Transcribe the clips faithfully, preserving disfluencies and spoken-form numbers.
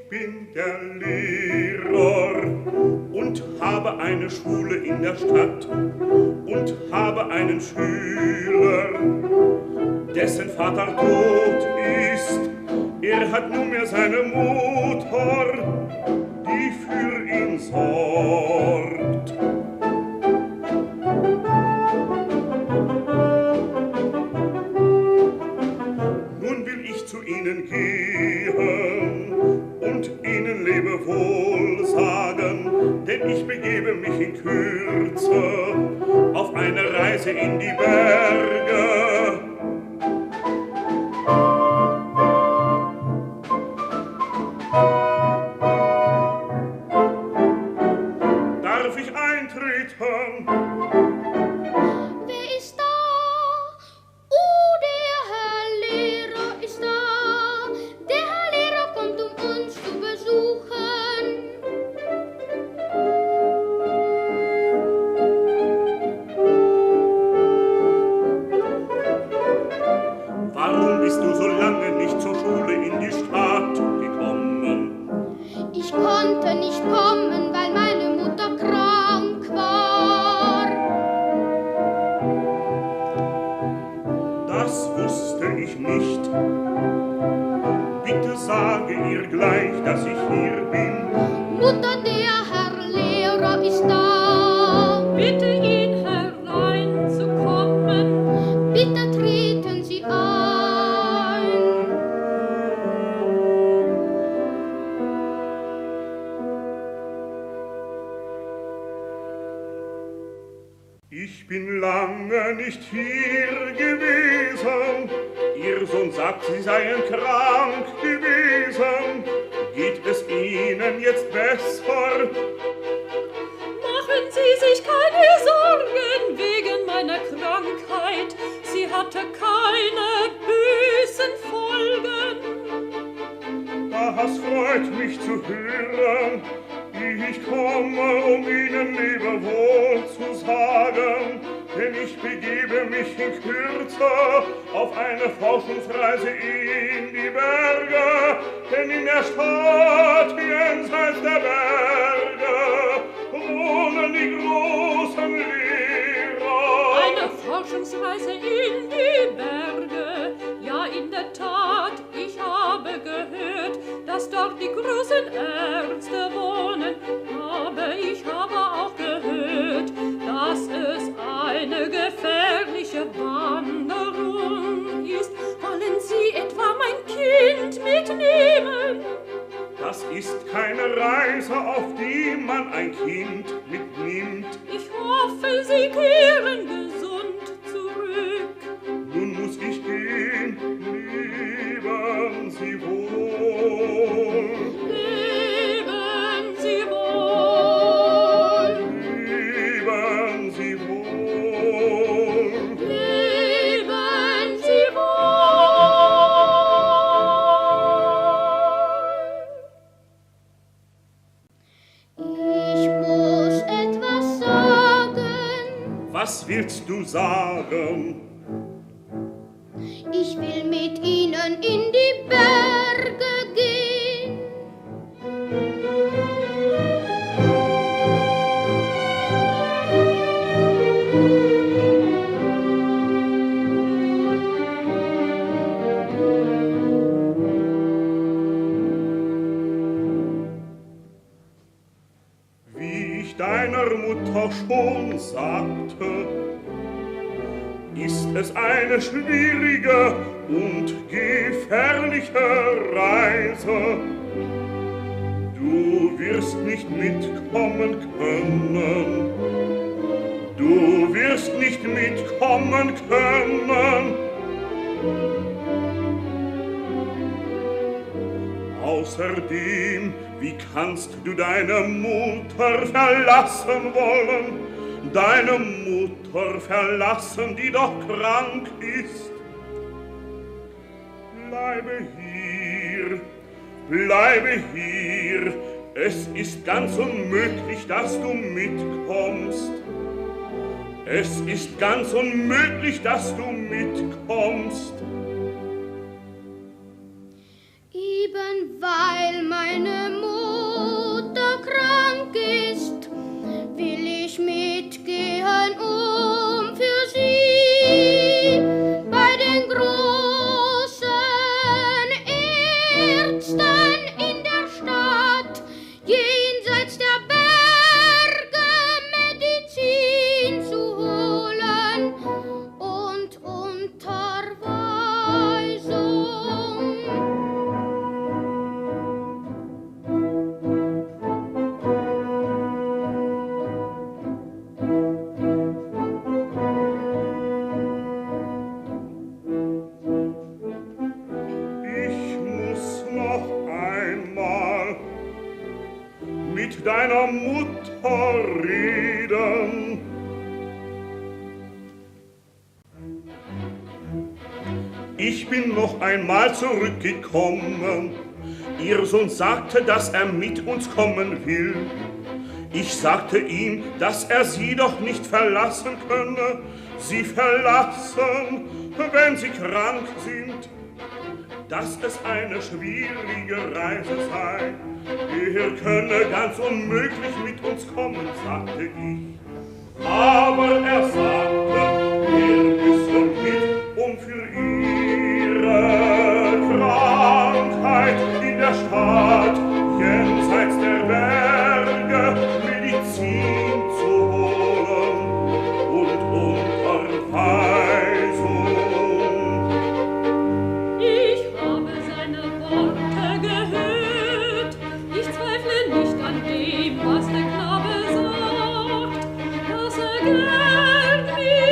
bin der Lehrer und habe eine Schule in der Stadt und habe einen Schüler, dessen Vater tot ist. Er hat nunmehr seine Mutter, die für ihn sorgt. Nun will ich zu ihnen gehen und ihnen Lebewohl sagen, denn ich begebe mich in Kürze auf eine Reise in die Berge. Darf ich eintreten? Wer ist da? Oh, der Herr Lehrer ist da. Der Herr Lehrer kommt, um uns zu besuchen. Warum bist du so lange nicht zur Schule in die Stadt gekommen? Ich konnte nicht kommen, weil meine Mutter krank war. Das wusste ich nicht. Bitte sage ihr gleich, dass ich hier bin. Mutter, der Herr Lehrer ist da. Bitte ihn hereinzukommen. Bitte treten Sie ein. Ich bin lange nicht hier gewesen. Ihr Sohn sagt, Sie seien krank gewesen. Geht es Ihnen jetzt besser? Machen Sie sich keine Sorgen wegen meiner Krankheit. Sie hatte keine bösen Folgen. Das freut mich zu hören. Ich komme, um Ihnen Lebewohl zu sagen, denn ich begebe mich in Kürze auf eine Forschungsreise in die Berge, denn in der Stadt jenseits der Berge wohnen die großen Lehrer. Eine Forschungsreise in die Berge, ja in der Tat, ich habe gehört, dass dort die großen Ärzte wohnen, aber ich habe auch gehört, dass es eine gefährliche Wanderung ist. Wollen Sie etwa mein Kind mitnehmen? Das ist keine Reise, auf die man ein Kind mitnimmt. Ich hoffe, Sie kehren gesund zurück. Nun muss ich gehen, leben Sie wohl. Leben Sie wohl. Leben Sie wohl. Leben Sie wohl. Ich muss etwas sagen. Was willst du sagen? Ich will mit Ihnen in die Berge gehen. Wie ich deiner Mutter schon sagte, ist es eine schwierige und gefährliche Reise. Du wirst nicht mitkommen können. Du wirst nicht mitkommen können. Außerdem, wie kannst du deine Mutter verlassen wollen? Deine Mutter verlassen, die doch krank ist. Bleibe hier, bleibe hier. Es ist ganz unmöglich, dass du mitkommst. Es ist ganz unmöglich, dass du mitkommst. Ich Eben weil meine Mutter krank ist, will ich mitgehen, um für sie bei den großen Ärzten in der Stadt jenseits der Berge Medizin zu holen und Unterweisung. Ich muss noch einmal mit deiner Mutter reden. Ich bin noch einmal zurückgekommen. Ihr Sohn sagte, dass er mit uns kommen will. Ich sagte ihm, dass er sie doch nicht verlassen könne. Sie verlassen, wenn sie krank sind. Dass es eine schwierige Reise sei. Er könne ganz unmöglich mit uns kommen, sagte ich. Aber er sagte, er müsse mit, um für ihre Krankheit in der Stadt jenseits der Berge Medizin zu holen und Unterweisung. Ich habe seine Worte gehört. Ich zweifle nicht an dem, was der Knabe sagt, dass er gern mit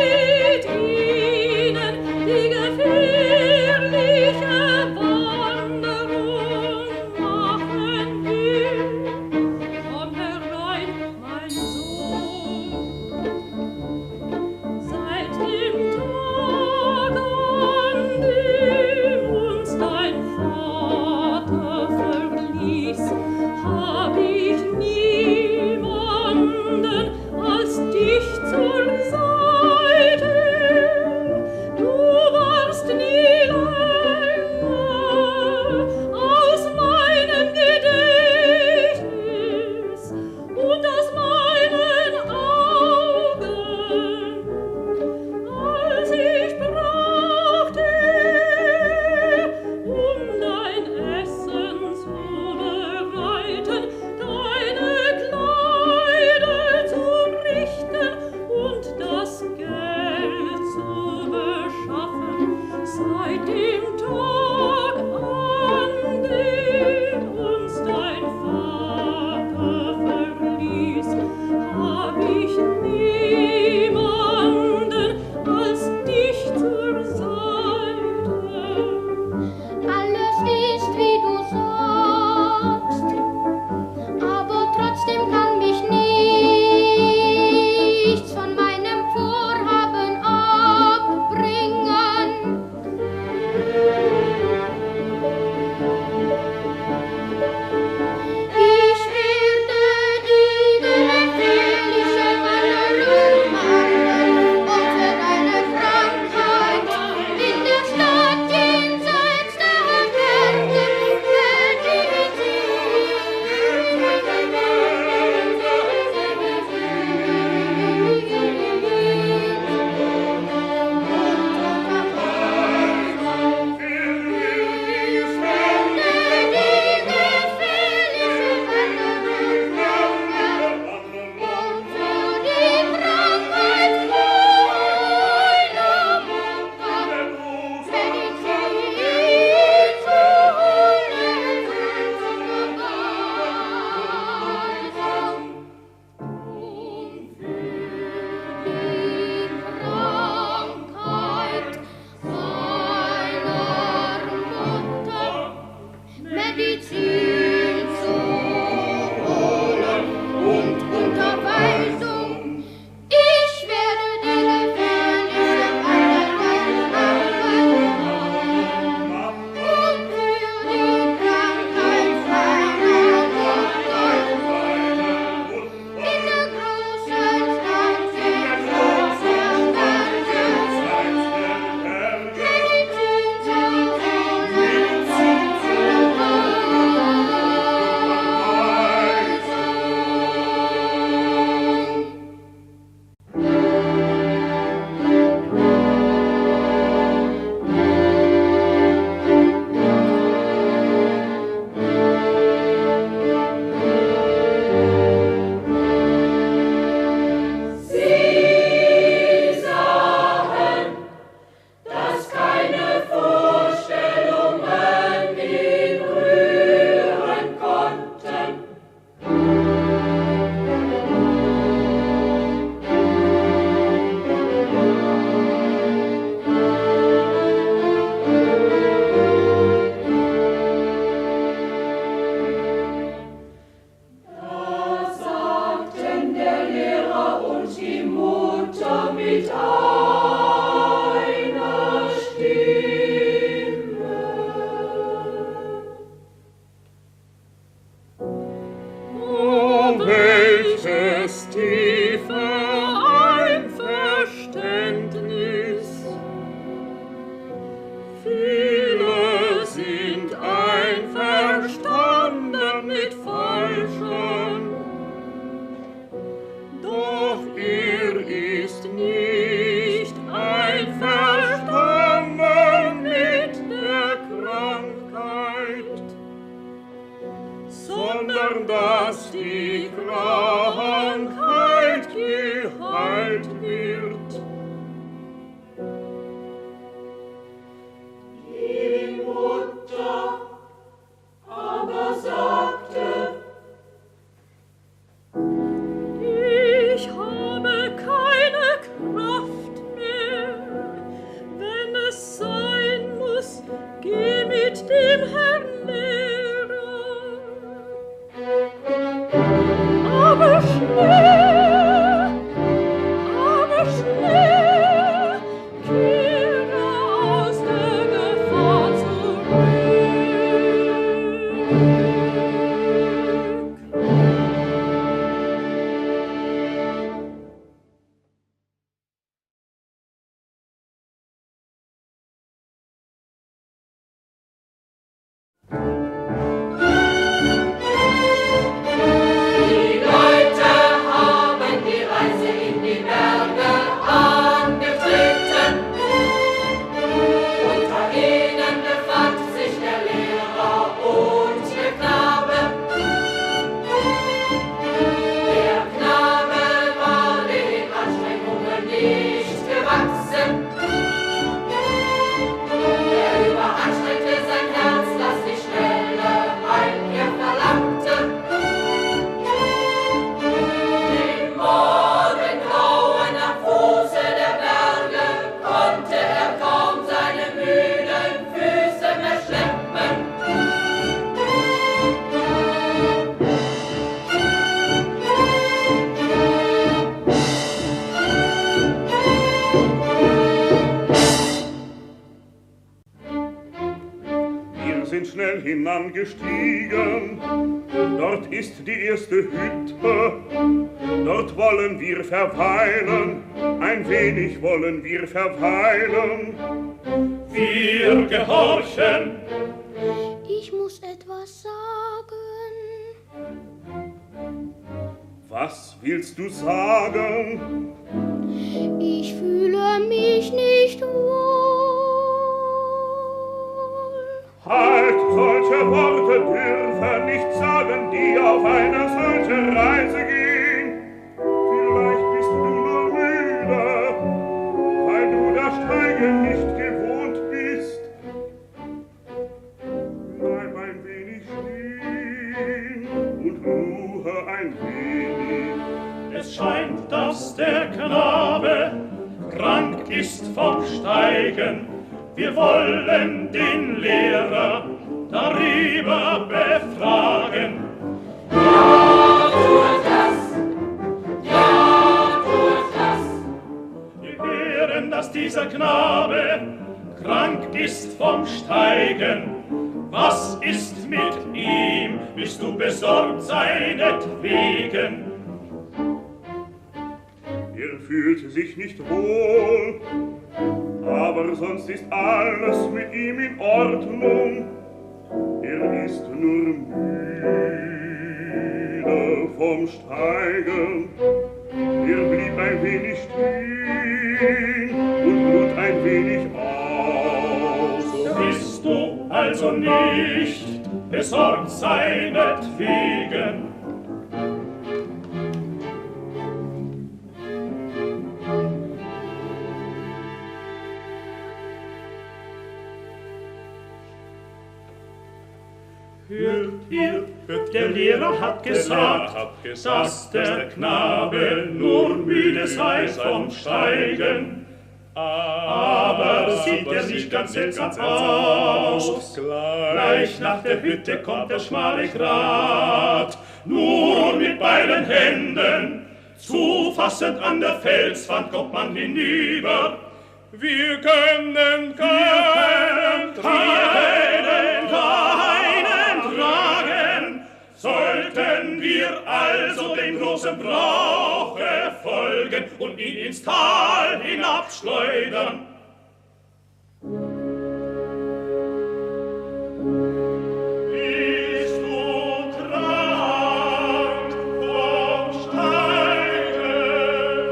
dass die Krankheit geheilt wird. Die Mutter aber sagte: Ich habe keine Kraft mehr. Wenn es sein muss, geh mit dem Herrn Lehrer. Aber schnell, aber schnell, kehre aus der Gefahr zurück. Die Leute haben die Reise in die Berge angetreten. Unter ihnen befand sich der Lehrer und der Knabe. Der Knabe war den Anstrengungen nicht gewachsen. Er überanstrengte sein Herz, das die schnelle Heimkehr verlangte. Im Morgengrauen am Fuße der Berge konnte er kaum seine müden Füße mehr schleppen. Wir sind schnell hinangestiegen, dort ist die erste Hütte, dort wollen wir verweilen, ein wenig wollen wir verweilen. Wir gehorchen. Ich muss etwas sagen. Was willst du sagen? Ich fühle mich nicht wohl. Halt, solche Worte dürfen nicht sagen, die auf eine solche Reise gehen. Vielleicht bist du nur müde, weil du das Steigen nicht gewohnt bist. Bleib ein wenig stehen und ruhe ein wenig. Es scheint, dass der Knabe krank ist vom Steigen. Wir wollen den Lehrer darüber befragen. Ja, tut das! Ja, tut das! Wir hören, dass dieser Knabe krank ist vom Steigen. Was ist mit ihm? Bist du besorgt seinetwegen? Er fühlt sich nicht wohl, aber sonst ist alles mit ihm in Ordnung. Er ist nur müde vom Steigen. Er blieb ein wenig stehen und ruht ein wenig aus. Bist du also nicht besorgt seinetwegen? Hört ihr, der Lehrer hat gesagt, dass der Knabe nur müde sei vom Steigen. Aber sieht er nicht ganz seltsam aus? Gleich nach der Hütte kommt der schmale Grat, nur mit beiden Händen, zufassend an der Felswand kommt man hinüber. Wir können keinen, keinen, keinen tragen, sollten wir also dem großen Brauche folgen und ihn ins Tal hinabschleudern. Bist du krank vom Steigen?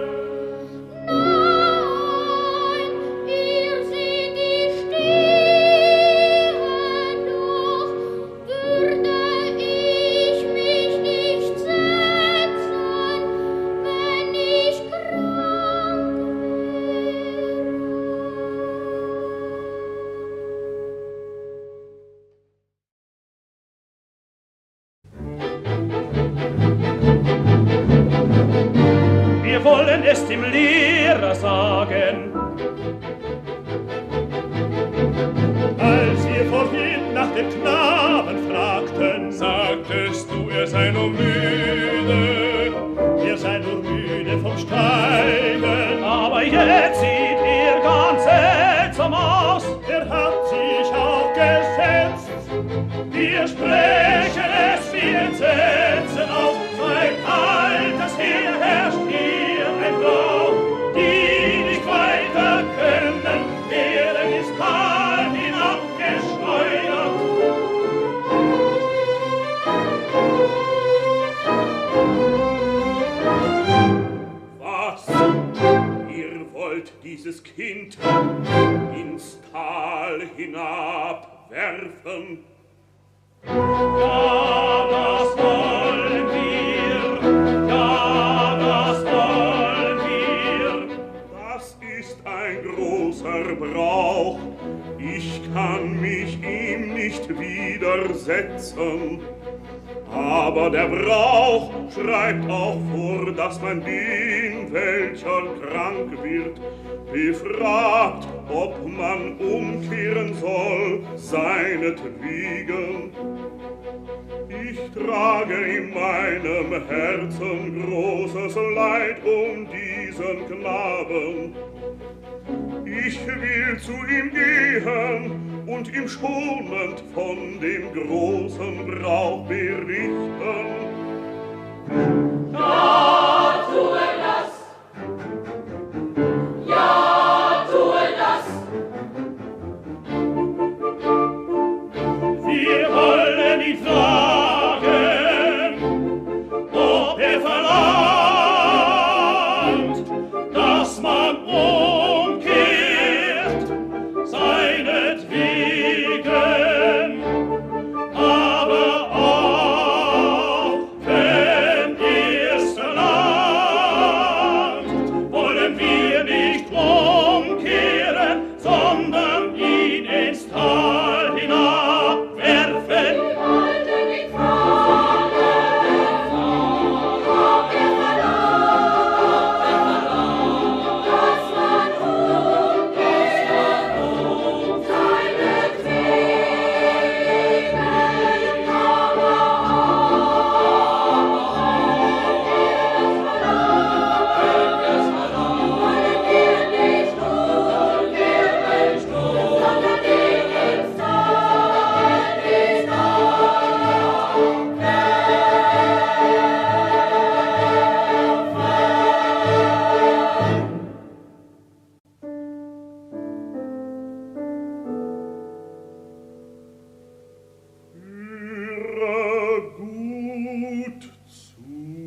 Nein, ihr seht die Stiere, doch würde ich mich nicht Wir sprechen es, wir setzen auf, seit alters her herrscht hier ein Brauch, die nicht weiter können, werden ins Tal hinabgeschleudert. Was? Ihr wollt dieses Kind ins Tal hinabwerfen? Ja, das wollen wir, ja, das wollen wir. Das ist ein großer Brauch, ich kann mich ihm nicht widersetzen. Aber der Brauch schreibt auch vor, dass man den, welcher krank wird, befragt, ob man umkehren soll, seinetwegen. Ich trage in meinem Herzen großes Leid um diesen Knaben. Ich will zu ihm gehen und ihm schonend von dem großen Brauch berichten. Ja, tue das! Ja, tue das! Wir wollen ihn fragen, ob er verlangt, dass man umkehrt, seinetwegen. Aber auch wenn er's verlangt, wollen wir nicht umkehren, sondern ihn ins Tal hinabwerfen. Wir wollten ihn fragen, ob er verlangt, dass man umkehrt, seinetwegen. Aber wollen wir nicht umkehren, sondern ihn ins Tal Höre gut zu.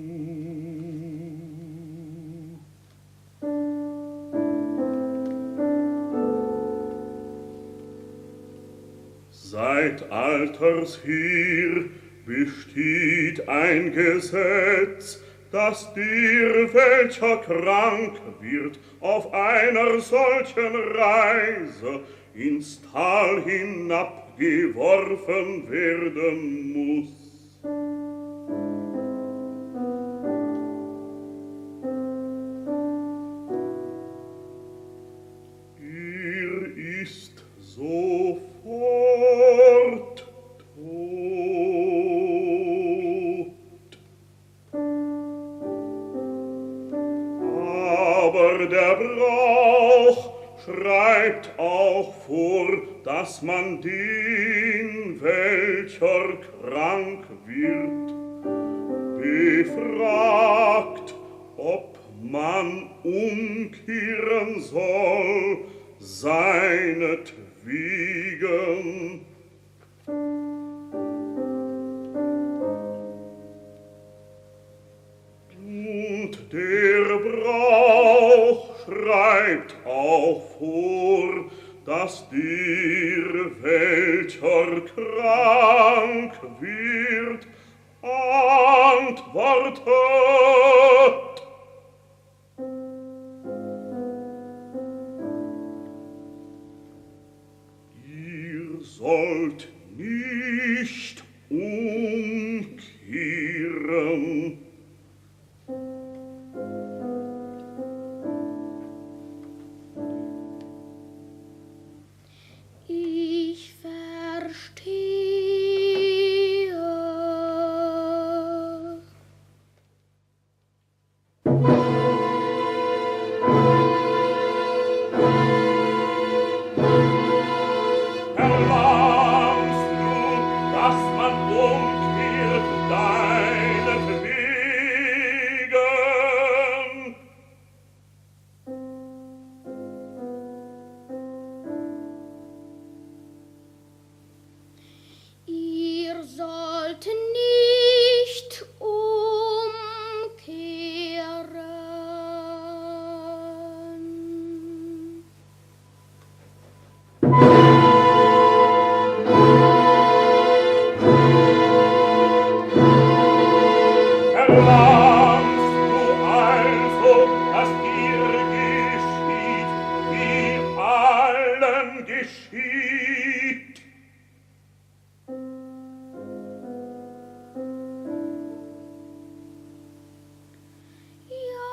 Seit alters her besteht ein Gesetz, dass der, welcher krank wird, auf einer solchen Reise ins Tal hinabgeworfen werden muss. Er ist sofort tot. Aber der Brauch schreibt auch vor, dass man den, welcher krank wird, befragt, ob man umkehren soll, seinetwegen. Und der Brauch schreibt auch vor, dass der, welcher krank wird, antwortet: Ihr sollt nicht umkehren. Ich verstehe. Erlangst du, dass sollte nicht umkehren. Verlangst du also, dass dir geschieht, wie allen geschieht? Ja.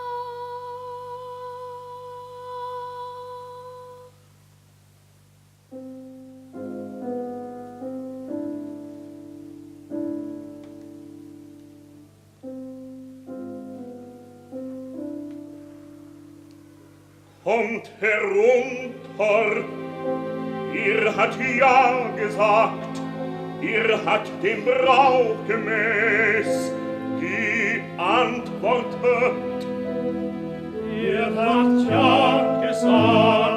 Kommt herunter, ihr hat ja gesagt, ihr hat dem Brauch gemäß geantwortet. Ihr habt ja gesagt,